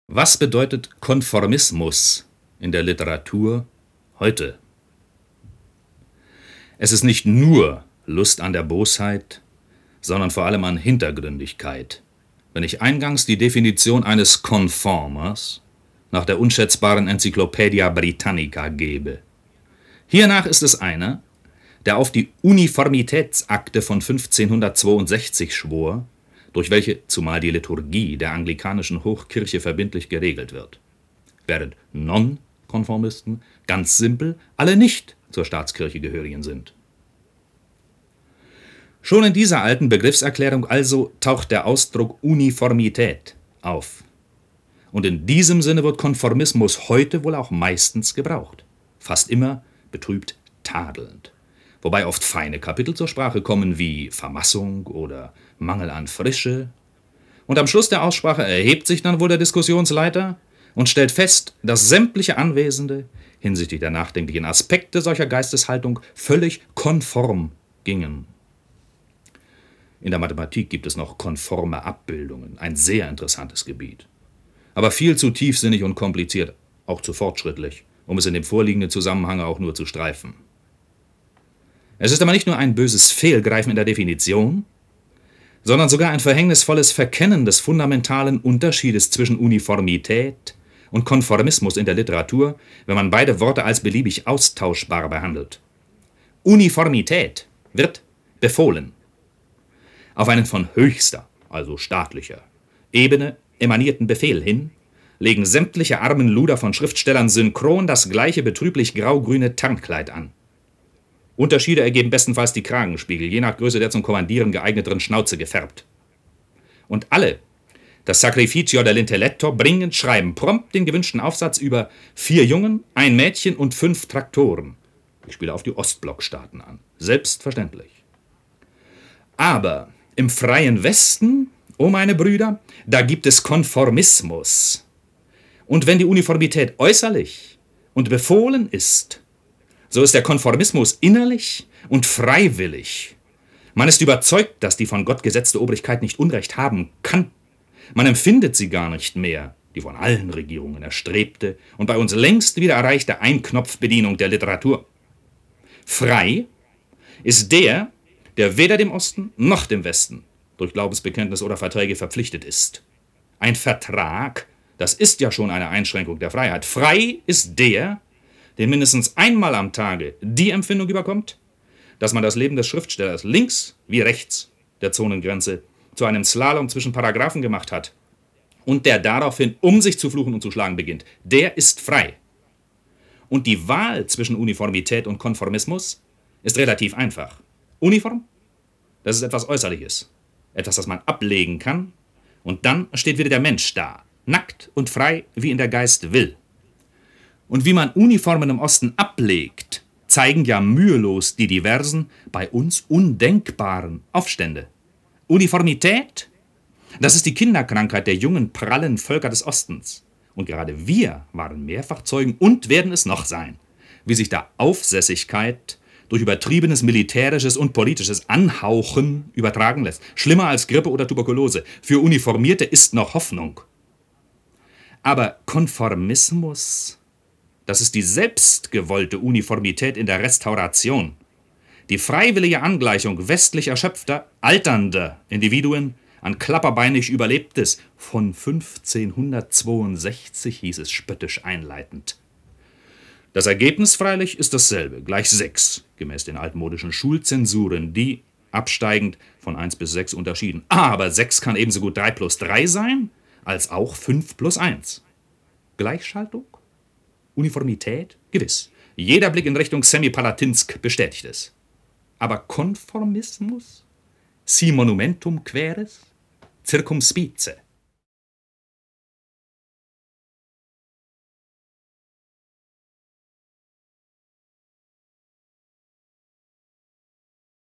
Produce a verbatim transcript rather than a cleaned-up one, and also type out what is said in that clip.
Was bedeutet Konformismus in der Literatur heute? Es ist nicht nur Lust an der Bosheit, sondern vor allem an Hintergründigkeit, wenn ich eingangs die Definition eines Conformers nach der unschätzbaren Encyclopaedia Britannica gebe. Hiernach ist es einer, der auf die Uniformitätsakte von fünfzehnhundertzweiundsechzig schwor, durch welche zumal die Liturgie der anglikanischen Hochkirche verbindlich geregelt wird, während Nonkonformisten ganz simpel alle nicht zur Staatskirche gehörigen sind. Schon in dieser alten Begriffserklärung also taucht der Ausdruck Uniformität auf. Und in diesem Sinne wird Konformismus heute wohl auch meistens gebraucht, fast immer betrübt tadelnd, wobei oft feine Kapitel zur Sprache kommen wie Vermassung oder Mangel an Frische. Und am Schluss der Aussprache erhebt sich dann wohl der Diskussionsleiter und stellt fest, dass sämtliche Anwesende hinsichtlich der nachdenklichen Aspekte solcher Geisteshaltung völlig konform gingen. In der Mathematik gibt es noch konforme Abbildungen, ein sehr interessantes Gebiet. Aber viel zu tiefsinnig und kompliziert, auch zu fortschrittlich, um es in dem vorliegenden Zusammenhang auch nur zu streifen. Es ist aber nicht nur ein böses Fehlgreifen in der Definition, sondern sogar ein verhängnisvolles Verkennen des fundamentalen Unterschiedes zwischen Uniformität und Konformismus in der Literatur, wenn man beide Worte als beliebig austauschbar behandelt. Uniformität wird befohlen. Auf einen von höchster, also staatlicher, Ebene emanierten Befehl hin, legen sämtliche armen Luder von Schriftstellern synchron das gleiche betrüblich grau-grüne Tarnkleid an. Unterschiede ergeben bestenfalls die Kragenspiegel, je nach Größe der zum Kommandieren geeigneteren Schnauze gefärbt. Und alle, das Sacrificio dell'Intelletto, bringen, schreiben prompt den gewünschten Aufsatz über vier Jungen, ein Mädchen und fünf Traktoren. Ich spiele auf die Ostblockstaaten an. Selbstverständlich. Aber im freien Westen, oh meine Brüder, da gibt es Konformismus. Und wenn die Uniformität äußerlich und befohlen ist, so ist der Konformismus innerlich und freiwillig. Man ist überzeugt, dass die von Gott gesetzte Obrigkeit nicht Unrecht haben kann. Man empfindet sie gar nicht mehr, die von allen Regierungen erstrebte und bei uns längst wieder erreichte Einknopfbedienung der Literatur. Frei ist der, der weder dem Osten noch dem Westen durch Glaubensbekenntnis oder Verträge verpflichtet ist. Ein Vertrag, das ist ja schon eine Einschränkung der Freiheit. Frei ist der, der mindestens einmal am Tage die Empfindung überkommt, dass man das Leben des Schriftstellers links wie rechts der Zonengrenze zu einem Slalom zwischen Paragraphen gemacht hat und der daraufhin um sich zu fluchen und zu schlagen beginnt, der ist frei. Und die Wahl zwischen Uniformität und Konformismus ist relativ einfach. Uniform, das ist etwas Äußerliches, etwas, das man ablegen kann, und dann steht wieder der Mensch da, nackt und frei, wie ihn der Geist will. Und wie man Uniformen im Osten ablegt, zeigen ja mühelos die diversen, bei uns undenkbaren Aufstände. Uniformität, das ist die Kinderkrankheit der jungen, prallen Völker des Ostens. Und gerade wir waren mehrfach Zeugen und werden es noch sein, wie sich da Aufsässigkeit durch übertriebenes militärisches und politisches Anhauchen übertragen lässt. Schlimmer als Grippe oder Tuberkulose. Für Uniformierte ist noch Hoffnung. Aber Konformismus, das ist die selbstgewollte Uniformität in der Restauration, die freiwillige Angleichung westlich erschöpfter, alternder Individuen an klapperbeinig Überlebtes. Von fünfzehnhundertzweiundsechzig hieß es spöttisch einleitend. Das Ergebnis freilich ist dasselbe, gleich sechs, gemäß den altmodischen Schulzensuren, die, absteigend, von eins bis sechs unterschieden. Aber sechs kann ebenso gut drei plus drei sein, als auch fünf plus eins. Gleichschaltung? Uniformität? Gewiss. Jeder Blick in Richtung Semipalatinsk bestätigt es. Aber Konformismus? Si monumentum queres? Circumspice.